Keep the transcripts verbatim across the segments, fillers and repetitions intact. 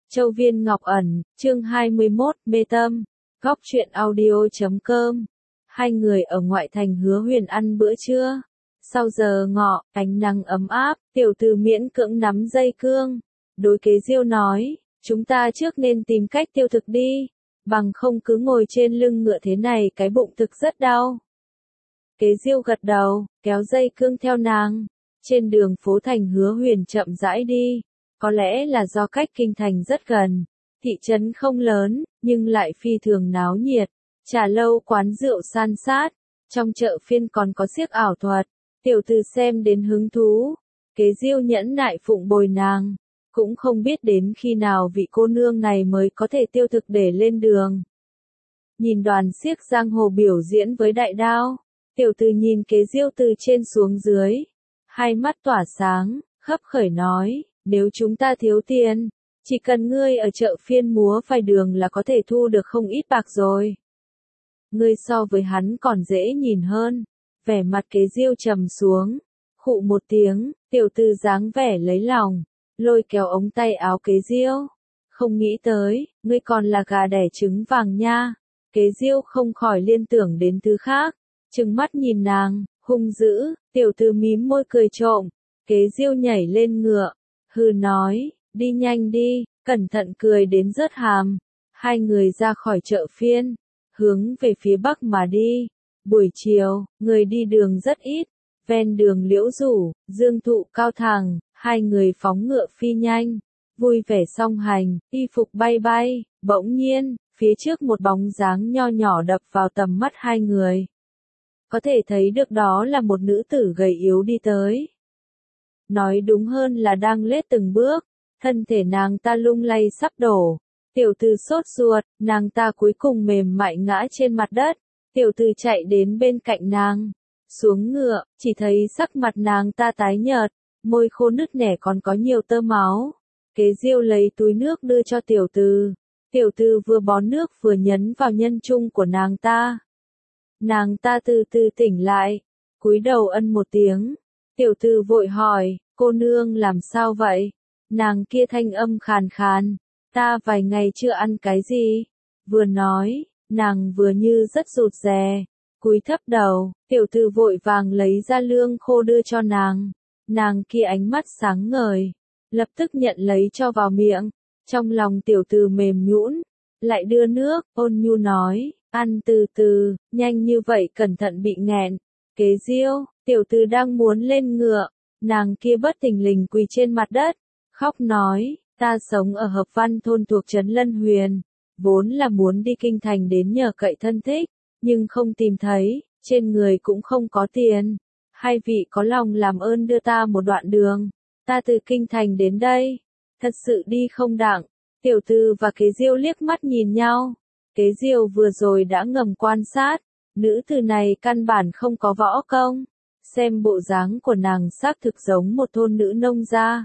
Châu Viên Ngọc Ẩn, chương hai mươi mốt, Mê Tâm, góc truyện audio chấm com. Hai người ở ngoại thành Hứa Huyền ăn bữa trưa. Sau giờ ngọ, ánh nắng ấm áp, tiểu từ miễn cưỡng nắm dây cương. Đối Kế Diêu nói, chúng ta trước nên tìm cách tiêu thực đi, bằng không cứ ngồi trên lưng ngựa thế này cái bụng thực rất đau. Kế Diêu gật đầu, kéo dây cương theo nàng. Trên đường phố thành Hứa Huyền chậm rãi đi. Có lẽ là do cách kinh thành rất gần, thị trấn không lớn, nhưng lại phi thường náo nhiệt, trà lâu quán rượu san sát, trong chợ phiên còn có xiếc ảo thuật, tiểu từ xem đến hứng thú, Kế Diêu nhẫn nại phụng bồi nàng, cũng không biết đến khi nào vị cô nương này mới có thể tiêu thực để lên đường. Nhìn đoàn xiếc giang hồ biểu diễn với đại đao, tiểu từ nhìn Kế Diêu từ trên xuống dưới, hai mắt tỏa sáng, khấp khởi nói. Nếu chúng ta thiếu tiền, chỉ cần ngươi ở chợ phiên múa phai đường là có thể thu được không ít bạc rồi. Ngươi so với hắn còn dễ nhìn hơn. Vẻ mặt Kế Diêu trầm xuống, khụ một tiếng, tiểu tư dáng vẻ lấy lòng, lôi kéo ống tay áo Kế Diêu. Không nghĩ tới, ngươi còn là gà đẻ trứng vàng nha. Kế Diêu không khỏi liên tưởng đến thứ khác, trừng mắt nhìn nàng, hung dữ, tiểu tư mím môi cười trộm. Kế Diêu nhảy lên ngựa. Hừ nói, đi nhanh đi, cẩn thận cười đến rớt hàm. Hai người ra khỏi chợ phiên, hướng về phía bắc mà đi. Buổi chiều, người đi đường rất ít, ven đường liễu rủ, dương thụ cao thẳng, hai người phóng ngựa phi nhanh, vui vẻ song hành, y phục bay bay, bỗng nhiên, phía trước một bóng dáng nho nhỏ đập vào tầm mắt hai người. Có thể thấy được đó là một nữ tử gầy yếu đi tới. Nói đúng hơn là đang lết từng bước, thân thể nàng ta lung lay sắp đổ. Tiểu từ sốt ruột, nàng ta cuối cùng mềm mại ngã trên mặt đất. Tiểu từ chạy đến bên cạnh nàng, xuống ngựa, chỉ thấy sắc mặt nàng ta tái nhợt, môi khô nứt nẻ còn có nhiều tơ máu. Kế Diêu lấy túi nước đưa cho tiểu từ. Tiểu từ vừa bón nước vừa nhấn vào nhân trung của nàng ta. Nàng ta từ từ tỉnh lại, cúi đầu ân một tiếng. Tiểu từ vội hỏi, cô nương làm sao vậy? Nàng kia thanh âm khàn khàn, ta vài ngày chưa ăn cái gì. Vừa nói, nàng vừa như rất rụt rè, cúi thấp đầu, tiểu từ vội vàng lấy ra lương khô đưa cho nàng. Nàng kia ánh mắt sáng ngời, lập tức nhận lấy cho vào miệng. Trong lòng tiểu từ mềm nhũn, lại đưa nước, ôn nhu nói, ăn từ từ, nhanh như vậy cẩn thận bị nghẹn. Kế Diêu, tiểu từ đang muốn lên ngựa, nàng kia bất thình lình quỳ trên mặt đất, khóc nói, ta sống ở Hợp Văn thôn thuộc trấn Lân Huyền, vốn là muốn đi kinh thành đến nhờ cậy thân thích, nhưng không tìm thấy, trên người cũng không có tiền. Hai vị có lòng làm ơn đưa ta một đoạn đường, ta từ kinh thành đến đây, thật sự đi không đặng. Tiểu Tư và Kế Diêu liếc mắt nhìn nhau, Kế Diêu vừa rồi đã ngầm quan sát, nữ tử này căn bản không có võ công. Xem bộ dáng của nàng xác thực giống một thôn nữ nông gia.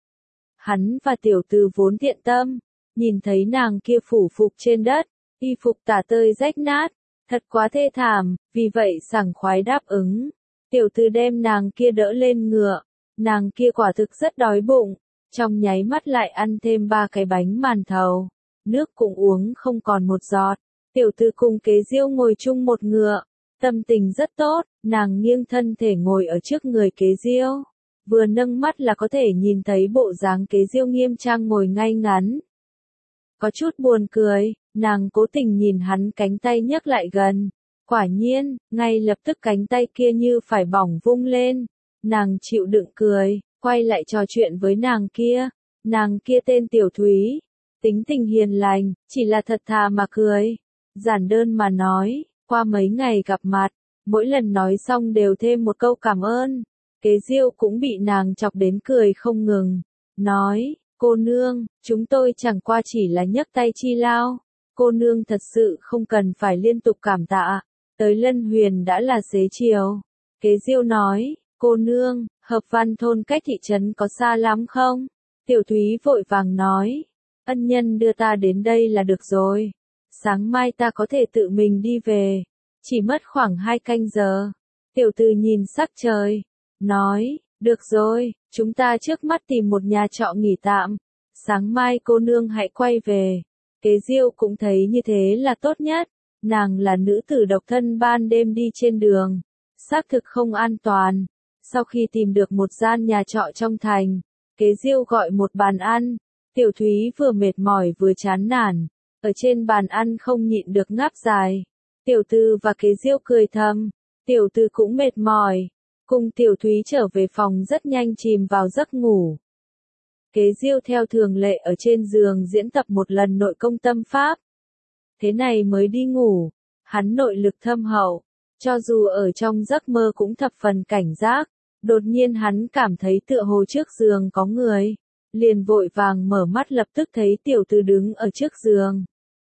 Hắn và tiểu từ vốn thiện tâm, nhìn thấy nàng kia phủ phục trên đất, y phục tả tơi rách nát, thật quá thê thảm, vì vậy sảng khoái đáp ứng. Tiểu từ đem nàng kia đỡ lên ngựa, nàng kia quả thực rất đói bụng, trong nháy mắt lại ăn thêm ba cái bánh màn thầu, nước cũng uống không còn một giọt. Tiểu từ cùng Kế Diêu ngồi chung một ngựa. Tâm tình rất tốt, nàng nghiêng thân thể ngồi ở trước người Kế Diêu. Vừa nâng mắt là có thể nhìn thấy bộ dáng Kế Diêu nghiêm trang ngồi ngay ngắn. Có chút buồn cười, nàng cố tình nhìn hắn cánh tay nhấc lại gần. Quả nhiên, ngay lập tức cánh tay kia như phải bỏng vung lên. Nàng chịu đựng cười, quay lại trò chuyện với nàng kia. Nàng kia tên Tiểu Thúy, tính tình hiền lành, chỉ là thật thà mà cười. Giản đơn mà nói. Qua mấy ngày gặp mặt, mỗi lần nói xong đều thêm một câu cảm ơn. Kế Diêu cũng bị nàng chọc đến cười không ngừng. Nói, cô nương, chúng tôi chẳng qua chỉ là nhấc tay chi lao. Cô nương thật sự không cần phải liên tục cảm tạ. Tới Lân Huyền đã là xế chiều. Kế Diêu nói, cô nương, Hợp Văn thôn cách thị trấn có xa lắm không? Tiểu Thúy vội vàng nói, ân nhân đưa ta đến đây là được rồi. Sáng mai ta có thể tự mình đi về, chỉ mất khoảng hai canh giờ. Tiểu từ nhìn sắc trời, nói, được rồi, chúng ta trước mắt tìm một nhà trọ nghỉ tạm, sáng mai cô nương hãy quay về. Kế Diêu cũng thấy như thế là tốt nhất, nàng là nữ tử độc thân ban đêm đi trên đường, xác thực không an toàn. Sau khi tìm được một gian nhà trọ trong thành, Kế Diêu gọi một bàn ăn, Tiểu Thúy vừa mệt mỏi vừa chán nản, ở trên bàn ăn không nhịn được ngáp dài. Tiểu Tư và Kế Diêu cười thầm, Tiểu Tư cũng mệt mỏi, cùng Tiểu Thúy trở về phòng rất nhanh chìm vào giấc ngủ. Kế Diêu theo thường lệ ở trên giường diễn tập một lần nội công tâm pháp. Thế này mới đi ngủ, hắn nội lực thâm hậu, cho dù ở trong giấc mơ cũng thập phần cảnh giác. Đột nhiên hắn cảm thấy tựa hồ trước giường có người, liền vội vàng mở mắt lập tức thấy Tiểu Tư đứng ở trước giường.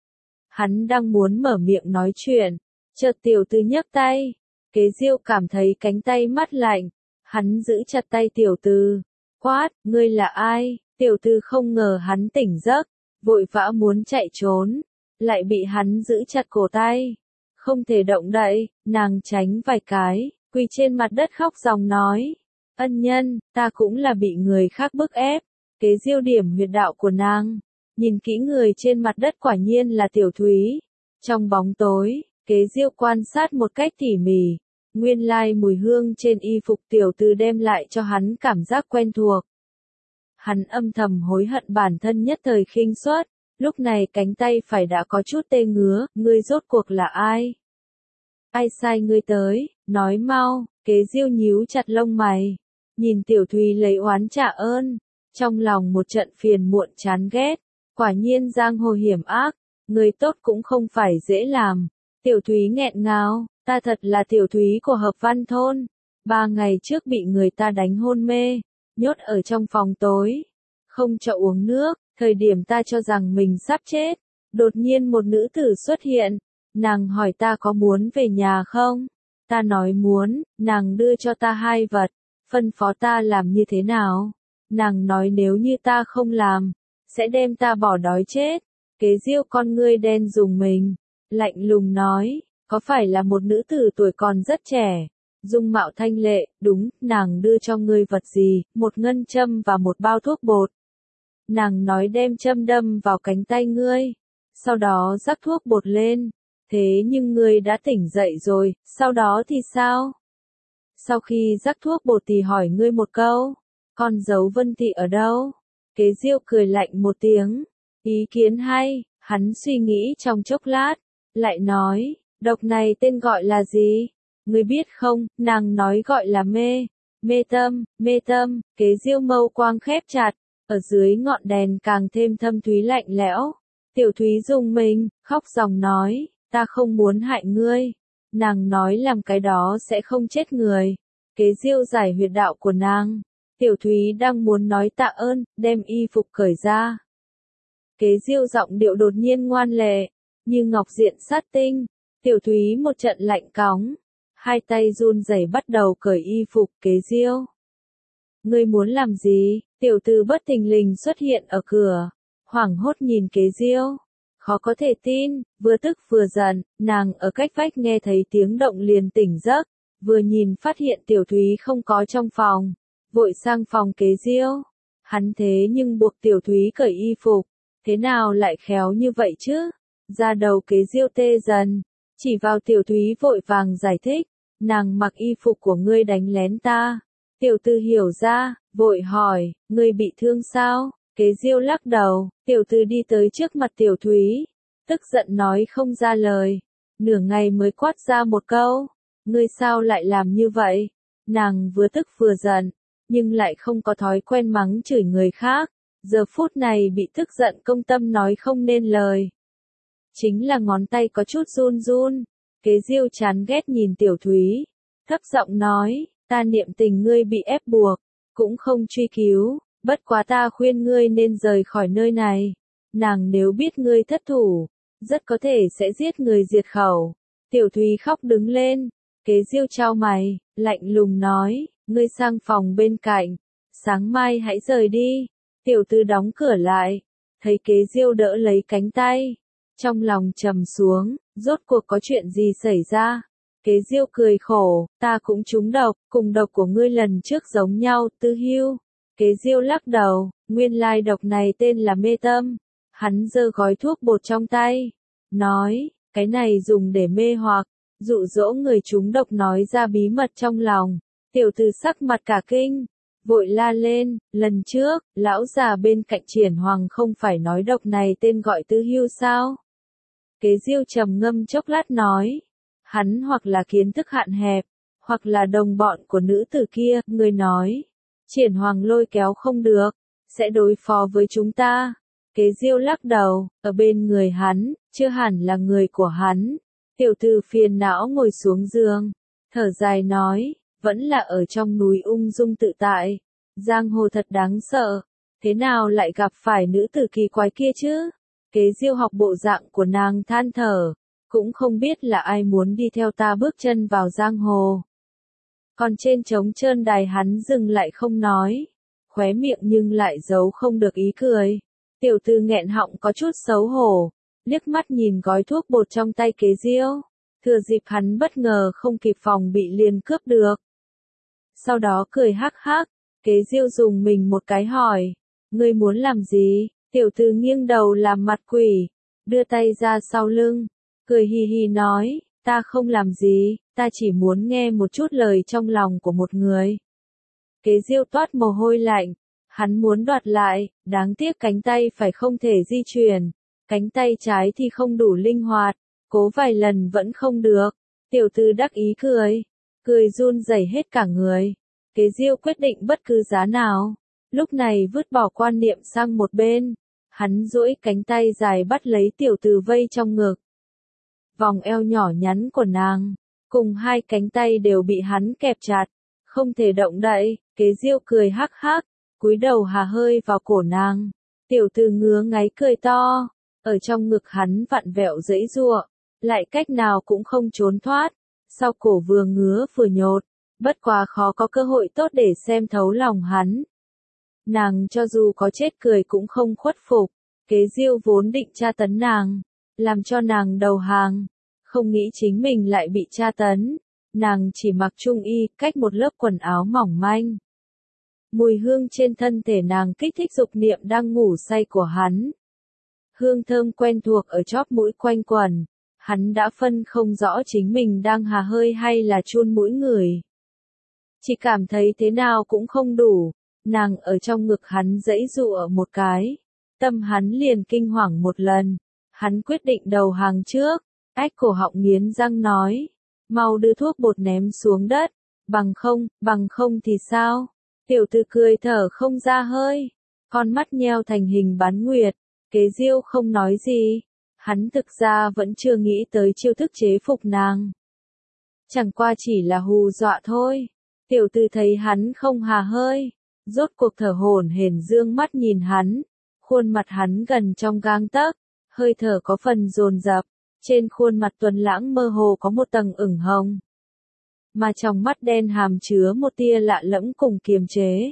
Hắn đang muốn mở miệng nói chuyện, chợt Tiểu Tư nhấc tay, Kế Diêu cảm thấy cánh tay mát lạnh, hắn giữ chặt tay Tiểu Tư, quát, ngươi là ai? Tiểu Tư không ngờ hắn tỉnh giấc, vội vã muốn chạy trốn, lại bị hắn giữ chặt cổ tay, không thể động đậy, nàng tránh vài cái, quỳ trên mặt đất khóc ròng nói, ân nhân, ta cũng là bị người khác bức ép. Kế Diêu điểm huyệt đạo của nàng, nhìn kỹ người trên mặt đất quả nhiên là Tiểu Thúy. Trong bóng tối, Kế Diêu quan sát một cách tỉ mỉ, nguyên lai mùi hương trên y phục Tiểu Tư đem lại cho hắn cảm giác quen thuộc. Hắn âm thầm hối hận bản thân nhất thời khinh suất, lúc này cánh tay phải đã có chút tê ngứa, ngươi rốt cuộc là ai? Ai sai ngươi tới, nói mau. Kế Diêu nhíu chặt lông mày, nhìn Tiểu Thúy lấy oán trả ơn, trong lòng một trận phiền muộn chán ghét, quả nhiên giang hồ hiểm ác, người tốt cũng không phải dễ làm. Tiểu Thúy nghẹn ngào, ta thật là Tiểu Thúy của Hợp Văn thôn, ba ngày trước bị người ta đánh hôn mê, nhốt ở trong phòng tối, không cho uống nước, thời điểm ta cho rằng mình sắp chết, đột nhiên một nữ tử xuất hiện, nàng hỏi ta có muốn về nhà không? Ta nói muốn, nàng đưa cho ta hai vật, phân phó ta làm như thế nào. Nàng nói nếu như ta không làm, sẽ đem ta bỏ đói chết. Kế Diêu con ngươi đen rùng mình, lạnh lùng nói, có phải là một nữ tử tuổi còn rất trẻ, dung mạo thanh lệ, đúng, nàng đưa cho ngươi vật gì, một ngân châm và một bao thuốc bột. Nàng nói đem châm đâm vào cánh tay ngươi, sau đó rắc thuốc bột lên. Thế nhưng ngươi đã tỉnh dậy rồi, sau đó thì sao? Sau khi rắc thuốc bột thì hỏi ngươi một câu, con dấu Vân Thị ở đâu? Kế Diêu cười lạnh một tiếng, ý kiến hay, hắn suy nghĩ trong chốc lát, lại nói, độc này tên gọi là gì? Ngươi biết không, nàng nói gọi là mê, mê tâm, mê tâm. Kế Diêu mâu quang khép chặt, ở dưới ngọn đèn càng thêm thâm thúy lạnh lẽo. Tiểu Thúy rùng mình, khóc ròng nói, ta không muốn hại ngươi. Nàng nói làm cái đó sẽ không chết người. Kế Diêu giải huyệt đạo của nàng. Tiểu Thúy đang muốn nói tạ ơn, đem y phục cởi ra. Kế Diêu giọng điệu đột nhiên ngoan lệ, như ngọc diện sát tinh. Tiểu Thúy một trận lạnh cóng, hai tay run rẩy bắt đầu cởi y phục. Kế Diêu, ngươi muốn làm gì? Tiểu Tư bất thình lình xuất hiện ở cửa, hoảng hốt nhìn Kế Diêu, khó có thể tin, vừa tức vừa giận. Nàng ở cách vách nghe thấy tiếng động liền tỉnh giấc, vừa nhìn phát hiện Tiểu Thúy không có trong phòng, vội sang phòng Kế Diêu. Hắn thế nhưng buộc Tiểu Thúy cởi y phục, thế nào lại khéo như vậy chứ? Da đầu Kế Diêu tê dần, chỉ vào Tiểu Thúy vội vàng giải thích, nàng mặc y phục của ngươi đánh lén ta. Tiểu Tư hiểu ra, vội hỏi, ngươi bị thương sao? Kế Diêu lắc đầu, Tiểu Tư đi tới trước mặt Tiểu Thúy, tức giận nói không ra lời, nửa ngày mới quát ra một câu, ngươi sao lại làm như vậy? Nàng vừa tức vừa giận, nhưng lại không có thói quen mắng chửi người khác, giờ phút này bị tức giận công tâm nói không nên lời. Chính là ngón tay có chút run run. Kế Diêu chán ghét nhìn Tiểu Thúy, thấp giọng nói, ta niệm tình ngươi bị ép buộc, cũng không truy cứu, bất quá ta khuyên ngươi nên rời khỏi nơi này. Nàng nếu biết ngươi thất thủ, rất có thể sẽ giết người diệt khẩu. Tiểu Thúy khóc đứng lên, Kế Diêu chau mày, lạnh lùng nói, ngươi sang phòng bên cạnh, sáng mai hãy rời đi. Tiểu Tư đóng cửa lại, thấy Kế Diêu đỡ lấy cánh tay, trong lòng trầm xuống, rốt cuộc có chuyện gì xảy ra? Kế Diêu cười khổ, ta cũng trúng độc, cùng độc của ngươi lần trước giống nhau. Tư Hưu. Kế Diêu lắc đầu, Nguyên lai độc này tên là mê tâm. Hắn giơ gói thuốc bột trong tay, nói, cái này dùng để mê hoặc, dụ dỗ người trúng độc nói ra bí mật trong lòng. Tiểu tử sắc mặt cả kinh, vội la lên, lần trước, lão già bên cạnh Triển Hoàng không phải nói độc này tên gọi Tư Hưu sao? Kế Diêu trầm ngâm chốc lát nói, hắn hoặc là kiến thức hạn hẹp, hoặc là đồng bọn của nữ tử kia, người nói. Triển Hoàng lôi kéo không được, sẽ đối phó với chúng ta. Kế Diêu lắc đầu, ở bên người hắn, chưa hẳn là người của hắn. Tiểu tử phiền não ngồi xuống giường, thở dài nói, vẫn là ở trong núi ung dung tự tại. Giang hồ thật đáng sợ, thế nào lại gặp phải nữ tử kỳ quái kia chứ? Kế Diêu học bộ dạng của nàng than thở, cũng không biết là ai muốn đi theo ta bước chân vào giang hồ. Còn trên trống trơn đài hắn dừng lại không nói, khóe miệng nhưng lại giấu không được ý cười. Tiểu tử nghẹn họng có chút xấu hổ, liếc mắt nhìn gói thuốc bột trong tay Kế Diêu, thừa dịp hắn bất ngờ không kịp phòng bị liền cướp được. Sau đó cười hắc hắc, Kế Diêu dùng mình một cái hỏi, ngươi muốn làm gì? Tiểu tử nghiêng đầu làm mặt quỷ, đưa tay ra sau lưng, cười hì hì nói, ta không làm gì, ta chỉ muốn nghe một chút lời trong lòng của một người. Kế Diêu toát mồ hôi lạnh, hắn muốn đoạt lại, đáng tiếc cánh tay phải không thể di chuyển, cánh tay trái thì không đủ linh hoạt, cố vài lần vẫn không được. Tiểu tử đắc ý cười, cười run rẩy hết cả người. Kế Diêu quyết định bất cứ giá nào, lúc này vứt bỏ quan niệm sang một bên, hắn duỗi cánh tay dài bắt lấy tiểu tử vây trong ngực. Vòng eo nhỏ nhắn của nàng, cùng hai cánh tay đều bị hắn kẹp chặt, không thể động đậy. Kế Diêu cười hắc hắc, cúi đầu hà hơi vào cổ nàng. Tiểu tử ngứa ngáy cười to, ở trong ngực hắn vặn vẹo giãy giụa, lại cách nào cũng không trốn thoát. Sau cổ vừa ngứa vừa nhột, bất quá khó có cơ hội tốt để xem thấu lòng hắn. Nàng cho dù có chết cười cũng không khuất phục. Kế Diêu vốn định tra tấn nàng, làm cho nàng đầu hàng, không nghĩ chính mình lại bị tra tấn. Nàng chỉ mặc trung y, cách một lớp quần áo mỏng manh. Mùi hương trên thân thể nàng kích thích dục niệm đang ngủ say của hắn. Hương thơm quen thuộc ở chóp mũi quanh quẩn, hắn đã phân không rõ chính mình đang hà hơi hay là chun mũi người. Chỉ cảm thấy thế nào cũng không đủ, nàng ở trong ngực hắn giãy giụa một cái, tâm hắn liền kinh hoàng một lần, hắn quyết định đầu hàng trước, ách cổ họng nghiến răng nói, mau đưa thuốc bột ném xuống đất, bằng không, bằng không thì sao? Tiểu tử cười thở không ra hơi, con mắt nheo thành hình bán nguyệt. Kế Diêu không nói gì, hắn thực ra vẫn chưa nghĩ tới chiêu thức chế phục nàng. Chẳng qua chỉ là hù dọa thôi. Tiểu tử thấy hắn không hà hơi, rốt cuộc thở hổn hển dương mắt nhìn hắn, khuôn mặt hắn gần trong gang tấc, hơi thở có phần dồn dập, trên khuôn mặt tuấn lãng mơ hồ có một tầng ửng hồng, mà trong mắt đen hàm chứa một tia lạ lẫm cùng kiềm chế.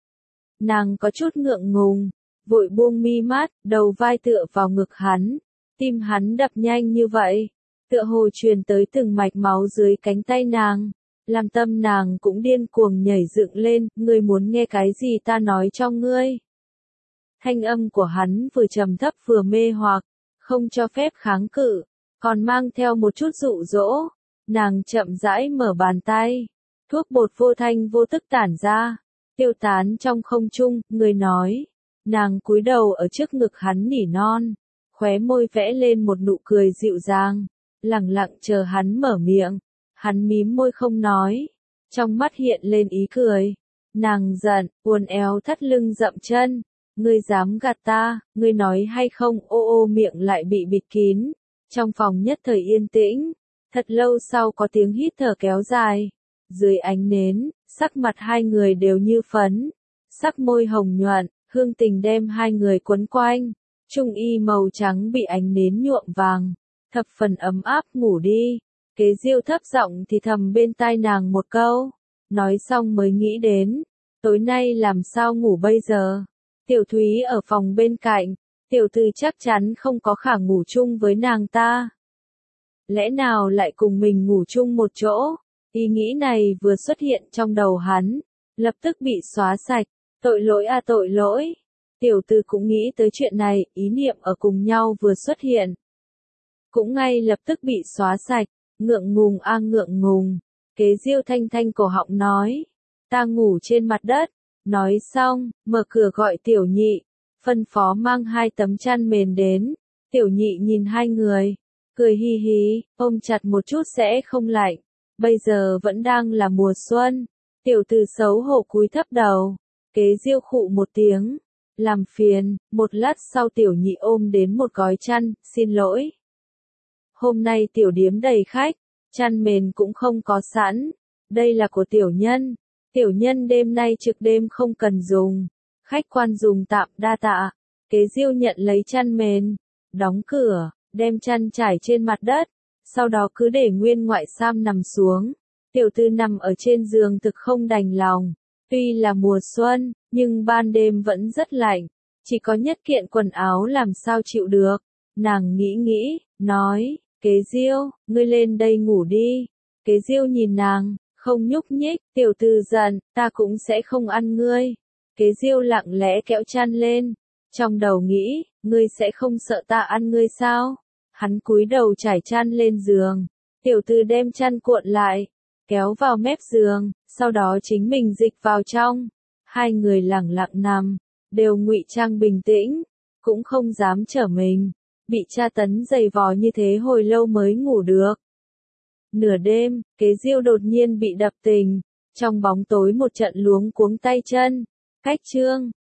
Nàng có chút ngượng ngùng, vội buông mi mắt, đầu vai tựa vào ngực hắn, tim hắn đập nhanh như vậy, tựa hồ truyền tới từng mạch máu dưới cánh tay nàng, làm tâm nàng cũng điên cuồng nhảy dựng lên, ngươi muốn nghe cái gì ta nói cho ngươi. Thanh âm của hắn vừa trầm thấp vừa mê hoặc, không cho phép kháng cự, còn mang theo một chút dụ dỗ. Nàng chậm rãi mở bàn tay, thuốc bột vô thanh vô tức tản ra, tiêu tán trong không trung, người nói. Nàng cúi đầu ở trước ngực hắn nỉ non, khóe môi vẽ lên một nụ cười dịu dàng, lẳng lặng chờ hắn mở miệng. Hắn mím môi không nói, trong mắt hiện lên ý cười. Nàng giận, uốn éo thắt lưng dậm chân, ngươi dám gạt ta, ngươi nói hay không? Ô ô miệng lại bị bịt kín, trong phòng nhất thời yên tĩnh. Thật lâu sau có tiếng hít thở kéo dài, dưới ánh nến, sắc mặt hai người đều như phấn, sắc môi hồng nhuận, hương tình đem hai người quấn quanh, trung y màu trắng bị ánh nến nhuộm vàng, thập phần ấm áp. Ngủ đi. Kế Diêu thấp giọng thì thầm bên tai nàng một câu, nói xong mới nghĩ đến, tối nay làm sao ngủ bây giờ? Tiểu Thúy ở phòng bên cạnh, tiểu tử chắc chắn không có khả ngủ chung với nàng ta. Lẽ nào lại cùng mình ngủ chung một chỗ? Ý nghĩ này vừa xuất hiện trong đầu hắn, lập tức bị xóa sạch, tội lỗi a tội lỗi. Tiểu Tư cũng nghĩ tới chuyện này, ý niệm ở cùng nhau vừa xuất hiện. Cũng ngay lập tức bị xóa sạch, ngượng ngùng a ngượng ngùng. Kế Diêu thanh thanh cổ họng nói, ta ngủ trên mặt đất. Nói xong, mở cửa gọi Tiểu Nhị, phân phó mang hai tấm chăn mền đến. Tiểu Nhị nhìn hai người, cười hi hi, ôm chặt một chút sẽ không lạnh. Bây giờ vẫn đang là mùa xuân. Tiểu Tư xấu hổ cúi thấp đầu. Kế Diêu khụ một tiếng, làm phiền. Một lát sau Tiểu Nhị ôm đến một gói chăn, xin lỗi. Hôm nay tiểu điếm đầy khách, chăn mền cũng không có sẵn. Đây là của tiểu nhân. Tiểu nhân đêm nay trực đêm không cần dùng. Khách quan dùng tạm đa tạ. Kế Diêu nhận lấy chăn mền, đóng cửa, đem chăn trải trên mặt đất. Sau đó cứ để nguyên ngoại sam nằm xuống. Tiểu Tư nằm ở trên giường thực không đành lòng. Tuy là mùa xuân, nhưng ban đêm vẫn rất lạnh. Chỉ có nhất kiện quần áo làm sao chịu được. Nàng nghĩ nghĩ, nói, Kế Diêu, ngươi lên đây ngủ đi. Kế Diêu nhìn nàng, không nhúc nhích. Tiểu Tư giận, ta cũng sẽ không ăn ngươi. Kế Diêu lặng lẽ kéo chăn lên. Trong đầu nghĩ, ngươi sẽ không sợ ta ăn ngươi sao? Hắn cúi đầu trải chăn lên giường. Tiểu Tư đem chăn cuộn lại, kéo vào mép giường, sau đó chính mình dịch vào trong. Hai người lẳng lặng nằm, đều ngụy trang bình tĩnh, cũng không dám trở mình. Bị tra tấn dày vò như thế hồi lâu mới ngủ được. Nửa đêm, Kế Diêu đột nhiên bị đập tỉnh. Trong bóng tối một trận luống cuống tay chân. Cách chương